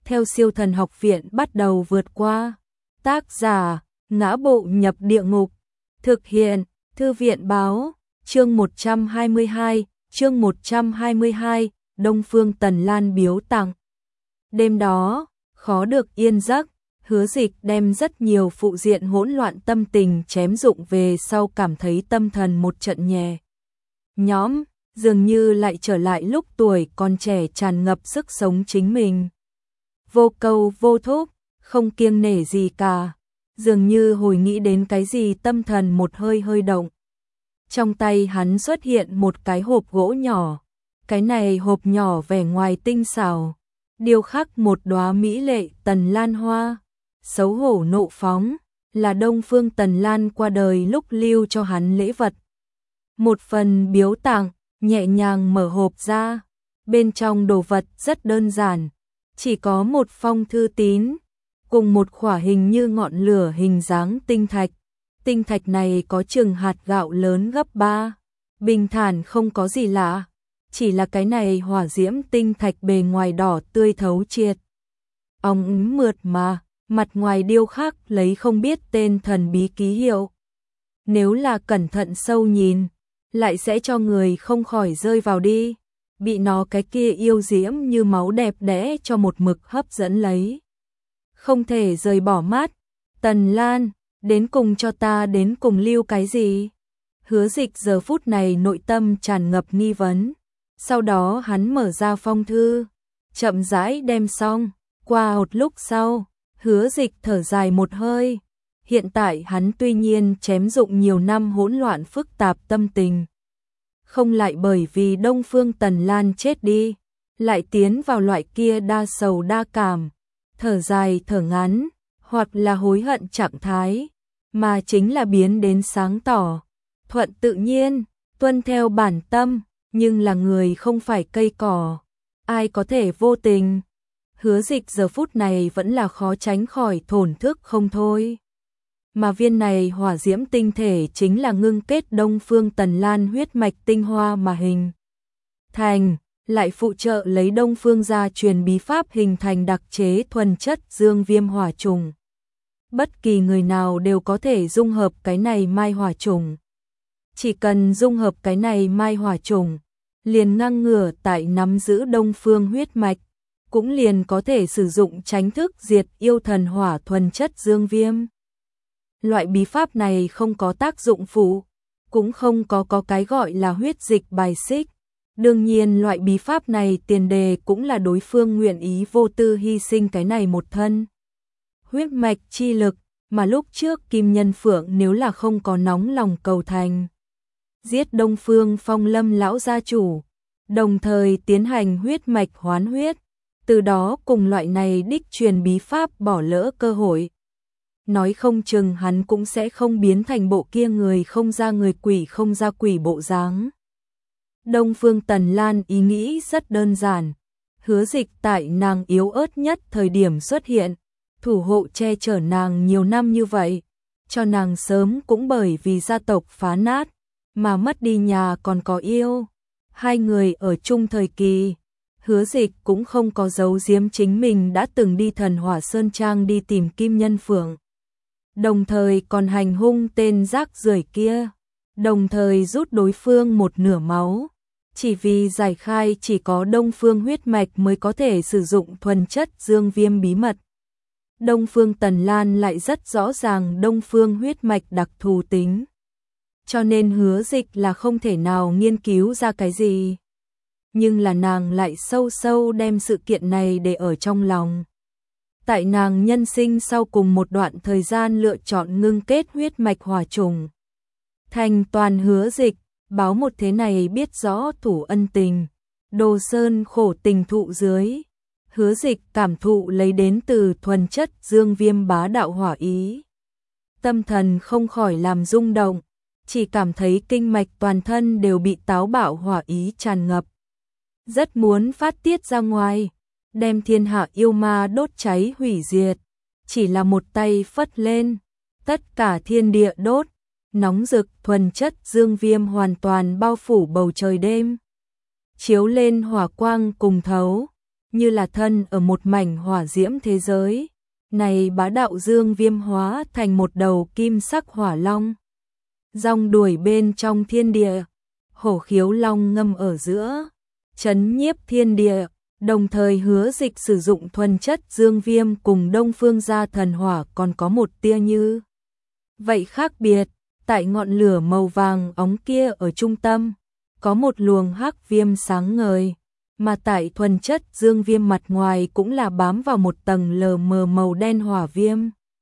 theo Siêu Thần Học Viện bắt đầu vượt qua. Tác giả: Ngã Bộ Nhập Địa Ngục. Thực hiện: Thư viện báo. Chương 122, Đông Phương Tần Lan biếu tặng. Đêm đó, khó được yên giấc, Hứa Dịch đem rất nhiều phụ diện hỗn loạn tâm tình chém dụng về sau, cảm thấy tâm thần một trận nhẹ nhõm, dường như lại trở lại lúc tuổi còn trẻ tràn ngập sức sống chính mình. Vô câu vô thúc, không kiêng nể gì cả, dường như hồi nghĩ đến cái gì tâm thần một hơi hơi động. Trong tay hắn xuất hiện một cái hộp gỗ nhỏ, cái này hộp nhỏ vẻ ngoài tinh xảo, điêu khắc một đóa mỹ lệ tần lan hoa. Xấu hổ nộ phóng, là Đông Phương Tần Lan qua đời lúc lưu cho hắn lễ vật. Một phần biếu tặng, nhẹ nhàng mở hộp ra, bên trong đồ vật rất đơn giản, chỉ có một phong thư tín, cùng một khỏa hình như ngọn lửa hình dáng tinh thạch. Tinh thạch này có chừng hạt gạo lớn gấp 3, bình thản không có gì lạ, chỉ là cái này hỏa diễm tinh thạch bề ngoài đỏ tươi thấu triệt, óng mượt mà, mặt ngoài điêu khắc lấy không biết tên thần bí ký hiệu. Nếu là cẩn thận sâu nhìn, lại sẽ cho người không khỏi rơi vào đi, bị nó cái kia yêu diễm như máu đẹp đẽ cho một mực hấp dẫn lấy. Không thể rời bỏ mắt. Tần Lan, đến cùng cho ta đến cùng lưu cái gì? Hứa Dịch giờ phút này nội tâm tràn ngập nghi vấn. Sau đó hắn mở ra phong thư, chậm rãi đem xong. Qua một lúc sau, Hứa Dịch thở dài một hơi. Hiện tại hắn tuy nhiên chém dụng nhiều năm hỗn loạn phức tạp tâm tình, không lại bởi vì Đông Phương Tần Lan chết đi, lại tiến vào loại kia đa sầu đa cảm, thở dài thở ngắn, hoặc là hối hận trạng thái, mà chính là biến đến sáng tỏ, thuận tự nhiên, tuân theo bản tâm, nhưng là người không phải cây cỏ, ai có thể vô tình. Hứa Dịch giờ phút này vẫn là khó tránh khỏi thổn thức không thôi. Mà viên này hỏa diễm tinh thể chính là ngưng kết Đông Phương Tần Lan huyết mạch tinh hoa mà hình thành, lại phụ trợ lấy Đông Phương gia truyền bí pháp hình thành đặc chế thuần chất dương viêm hỏa trùng. Bất kỳ người nào đều có thể dung hợp cái này mai hỏa trùng. Chỉ cần dung hợp cái này mai hỏa trùng, liền ngang ngửa tại nắm giữ Đông Phương huyết mạch, cũng liền có thể sử dụng tránh thức diệt yêu thần hỏa thuần chất dương viêm. Loại bí pháp này không có tác dụng phụ, cũng không có cái gọi là huyết dịch bài xích. Đương nhiên loại bí pháp này tiền đề cũng là đối phương nguyện ý vô tư hy sinh cái này một thân huyết mạch chi lực, mà lúc trước Kim Nhân Phượng nếu là không có nóng lòng cầu thành giết Đông Phương Phong Lâm lão gia chủ, đồng thời tiến hành huyết mạch hoán huyết, từ đó cùng loại này đích truyền bí pháp bỏ lỡ cơ hội. Nói không chừng hắn cũng sẽ không biến thành bộ kia người không ra người quỷ không ra quỷ bộ dáng. Đông Phương Tần Lan ý nghĩ rất đơn giản, Hứa Dịch tại nàng yếu ớt nhất thời điểm xuất hiện, thủ hộ che chở nàng nhiều năm như vậy, cho nàng sớm cũng bởi vì gia tộc phá nát, mà mất đi nhà còn có yêu. Hai người ở chung thời kỳ, Hứa Dịch cũng không có giấu giếm chính mình đã từng đi Thần Hỏa Sơn Trang đi tìm Kim Nhân Phượng. Đồng thời còn hành hung tên rác rưởi kia, đồng thời rút đối phương một nửa máu, chỉ vì giải khai chỉ có Đông Phương huyết mạch mới có thể sử dụng thuần chất dương viêm bí mật. Đông Phương Tần Lan lại rất rõ ràng Đông Phương huyết mạch đặc thù tính, cho nên Hứa Dịch là không thể nào nghiên cứu ra cái gì. Nhưng là nàng lại sâu sâu đem sự kiện này để ở trong lòng. Tại nàng nhân sinh sau cùng một đoạn thời gian lựa chọn ngưng kết huyết mạch hỏa trùng, thành toàn Hứa Dịch, báo một thế này biết rõ thủ ân tình, Đồ Sơn khổ tình thụ dưới. Hứa Dịch cảm thụ lấy đến từ thuần chất dương viêm bá đạo hỏa ý. Tâm thần không khỏi làm rung động, chỉ cảm thấy kinh mạch toàn thân đều bị táo bạo hỏa ý tràn ngập. Rất muốn phát tiết ra ngoài, đem thiên hạ yêu ma đốt cháy hủy diệt, chỉ là một tay phất lên, tất cả thiên địa đốt, nóng rực thuần chất dương viêm hoàn toàn bao phủ bầu trời đêm, chiếu lên hỏa quang cùng thấu, như là thân ở một mảnh hỏa diễm thế giới. Này bá đạo dương viêm hóa thành một đầu kim sắc hỏa long. Rong đuổi bên trong thiên địa, hổ khiếu long ngâm ở giữa, chấn nhiếp thiên địa, đồng thời Hứa Dịch sử dụng thuần chất dương viêm cùng Đông Phương gia thần hỏa còn có một tia như vậy khác biệt, tại ngọn lửa màu vàng óng kia ở trung tâm, có một luồng hắc viêm sáng ngời, mà tại thuần chất dương viêm mặt ngoài cũng là bám vào một tầng lờ mờ màu đen hỏa viêm.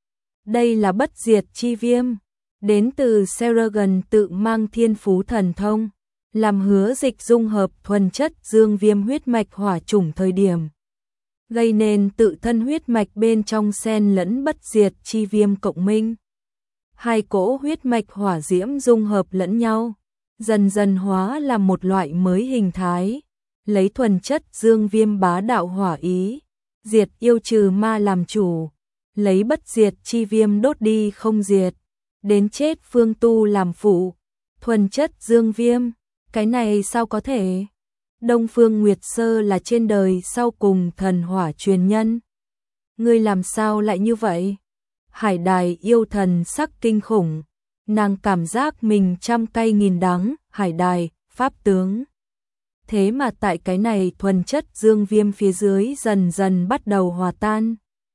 Đây là bất diệt chi viêm, đến từ Seragon tự mang thiên phú thần thông, làm Hứa Dịch dung hợp thuần chất dương viêm huyết mạch hỏa chủng thời điểm, gây nên tự thân huyết mạch bên trong xen lẫn bất diệt chi viêm cộng minh. Hai cỗ huyết mạch hỏa diễm dung hợp lẫn nhau, dần dần hóa làm một loại mới hình thái, lấy thuần chất dương viêm bá đạo hỏa ý, diệt yêu trừ ma làm chủ, lấy bất diệt chi viêm đốt đi không diệt, đến chết phương tu làm phụ, thuần chất dương viêm, cái này sao có thể? Đông Phương Nguyệt Sơ là trên đời sau cùng thần hỏa truyền nhân. Ngươi làm sao lại như vậy? Hải Đài yêu thần sắc kinh khủng, nàng cảm giác mình trăm cay nghìn đắng, Hải Đài, pháp tướng. Thế mà tại cái này thuần chất dương viêm phía dưới dần dần bắt đầu hòa tan,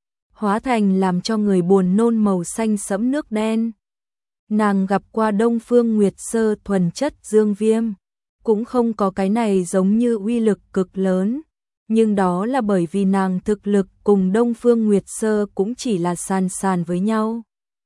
hóa thành làm cho người buồn nôn màu xanh sẫm nước đen. Nàng gặp qua Đông Phương Nguyệt Sơ thuần chất dương viêm, cũng không có cái này giống như uy lực cực lớn, nhưng đó là bởi vì nàng thực lực cùng Đông Phương Nguyệt Sơ cũng chỉ là sàn sàn với nhau.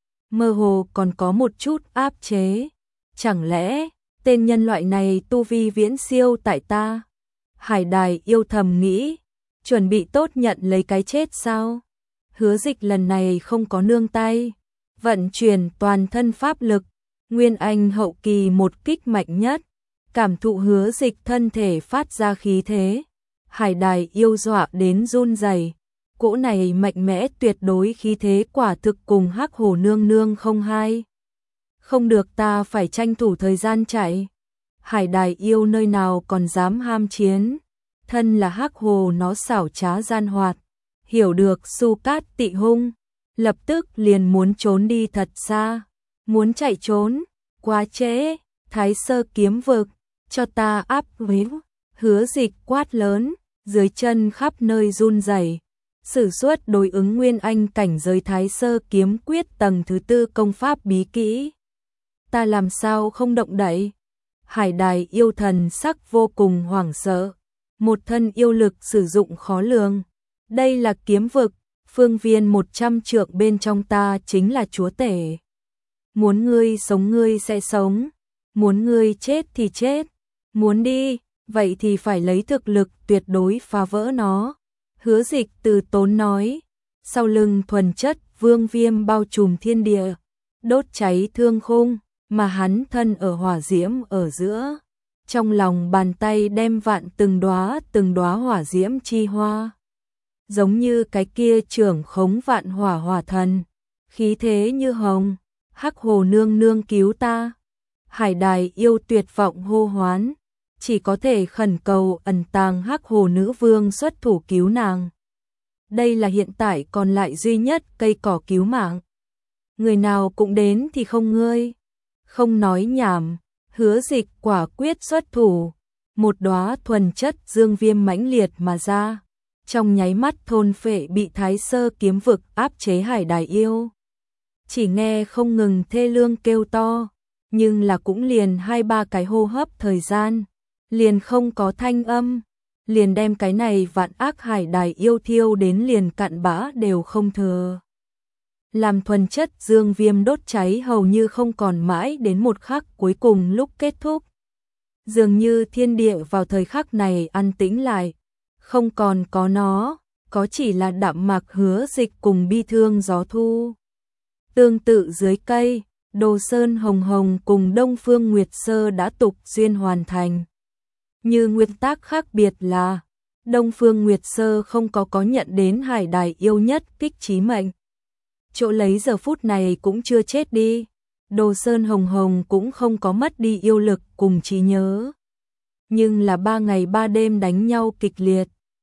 Mơ hồ còn có một chút áp chế, chẳng lẽ tên nhân loại này tu vi viễn siêu tại ta? Hải Đài yêu thầm nghĩ, chuẩn bị tốt nhận lấy cái chết sao? Hứa Dịch lần này không có nương tay, vận chuyển toàn thân pháp lực, Nguyên Anh hậu kỳ một kích mạnh nhất, cảm thụ Hứa Dịch thân thể phát ra khí thế. Hải Đài yêu dọa đến run rẩy, cỗ này mạnh mẽ tuyệt đối khí thế quả thực cùng Hắc Hổ nương nương không hai. Không được, ta phải tranh thủ thời gian chạy. Hải Đài yêu nơi nào còn dám ham chiến, thân là Hắc Hổ nó xảo trá gian hoạt, hiểu được Su Cát Tị hung, lập tức liền muốn trốn đi thật xa, muốn chạy trốn, quá trễ, Thái Sơ kiếm vực, cho ta áp víu. Hứa Dịch quát lớn, dưới chân khắp nơi run rẩy, sử xuất đối ứng Nguyên Anh cảnh giới Thái Sơ kiếm quyết tầng thứ 4 công pháp bí kỹ. Ta làm sao không động đậy? Hải Đài yêu thần sắc vô cùng hoảng sợ, một thân yêu lực sử dụng khó lường. Đây là kiếm vực, phương viên 100 trượng bên trong ta chính là chúa tể. Muốn ngươi sống ngươi sẽ sống, muốn ngươi chết thì chết, muốn đi, vậy thì phải lấy thực lực tuyệt đối phá vỡ nó. Hứa Dịch từ tốn nói, sau lưng thuần chất vương viêm bao trùm thiên địa, đốt cháy thương khung, mà hắn thân ở hỏa diễm ở giữa, trong lòng bàn tay đem vạn từng đóa hỏa diễm chi hoa, giống như cái kia trưởng khống vạn hỏa hỏa thần, khí thế như hồng. Hắc Hổ nương nương cứu ta. Hải Đài yêu tuyệt vọng hô hoán, chỉ có thể khẩn cầu ẩn tàng Hắc Hổ nữ vương xuất thủ cứu nàng. Đây là hiện tại còn lại duy nhất cây cỏ cứu mạng. Người nào cũng đến thì không ngươi. Không nói nhảm, Hứa Dịch quả quyết xuất thủ, một đóa thuần chất dương viêm mãnh liệt mà ra, trong nháy mắt thôn phệ bị Thái Sơ kiếm vực áp chế Hải Đài yêu. Chỉ nghe không ngừng thê lương kêu to, nhưng là cũng liền 2-3 cái hô hấp thời gian, liền không có thanh âm, liền đem cái này vạn ác Hải Đài yêu thiêu đến liền cặn bã đều không thừa. Làm thuần chất dương viêm đốt cháy hầu như không còn mãi đến một khắc cuối cùng lúc kết thúc. Dường như thiên địa vào thời khắc này an tĩnh lại, không còn có nó, có chỉ là đạm mạc Hứa Dịch cùng bi thương gió thu. Tương tự dưới cây, Đồ Sơn Hồng Hồng cùng Đông Phương Nguyệt Sơ đã tục duyên hoàn thành. Như nguyên tắc khác biệt là, Đông Phương Nguyệt Sơ không có nhận đến Hải Đài yêu nhất kích chí mệnh. Chỗ lấy giờ phút này cũng chưa chết đi, Đồ Sơn Hồng Hồng cũng không có mất đi yêu lực cùng trí nhớ. Nhưng là 3 ngày 3 đêm đánh nhau kịch liệt,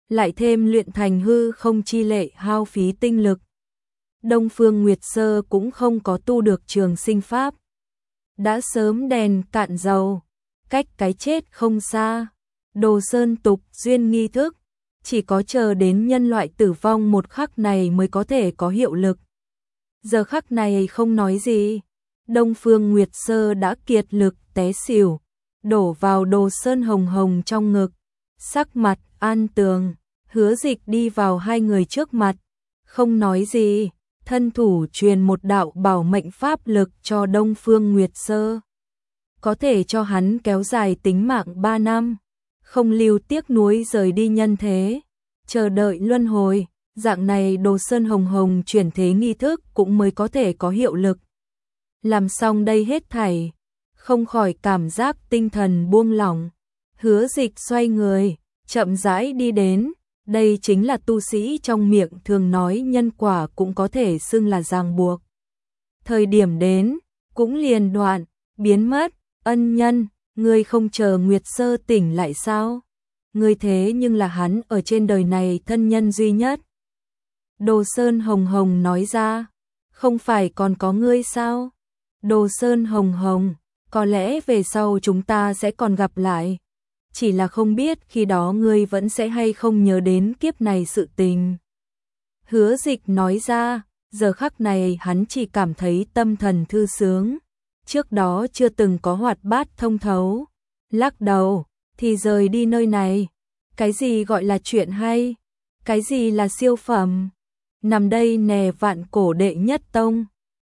lại thêm luyện thành hư không chi lệ hao phí tinh lực. Đông Phương Nguyệt Sơ cũng không có tu được trường sinh pháp. Đã sớm đèn cạn dầu, cách cái chết không xa. Đồ Sơn tục duyên nghi thức, chỉ có chờ đến nhân loại tử vong một khắc này mới có thể có hiệu lực. Giờ khắc này không nói gì, Đông Phương Nguyệt Sơ đã kiệt lực té xỉu, đổ vào Đồ Sơn hồng hồng trong ngực, sắc mặt an tường. Hứa Dịch đi vào hai người trước mặt, không nói gì, thân thủ truyền một đạo bảo mệnh pháp lực cho Đông Phương Nguyệt Sơ. Có thể cho hắn kéo dài tính mạng 3 năm, không lưu tiếc nuối rời đi nhân thế, chờ đợi luân hồi, dạng này Đồ Sơn hồng hồng chuyển thế nghi thức cũng mới có thể có hiệu lực. Làm xong đây hết thảy, không khỏi cảm giác tinh thần buông lỏng. Hứa Dịch xoay người, chậm rãi đi đến. Đây chính là tu sĩ trong miệng thường nói nhân quả cũng có thể xưng là ràng buộc. Thời điểm đến, cũng liền đoạn, biến mất. Ân nhân, ngươi không chờ Nguyệt Sơ tỉnh lại sao? Ngươi thế nhưng là hắn ở trên đời này thân nhân duy nhất. Đồ Sơn hồng hồng nói ra, không phải còn có ngươi sao? Đồ Sơn hồng hồng, có lẽ về sau chúng ta sẽ còn gặp lại. Chỉ là không biết khi đó ngươi vẫn sẽ hay không nhớ đến kiếp này sự tình. Hứa Dịch nói ra, giờ khắc này hắn chỉ cảm thấy tâm thần thư sướng. Trước đó chưa từng có hoạt bát thông thấu. Lắc đầu, thì rời đi nơi này. Cái gì gọi là chuyện hay? Cái gì là siêu phẩm? Nằm đây nè vạn cổ đệ nhất tông.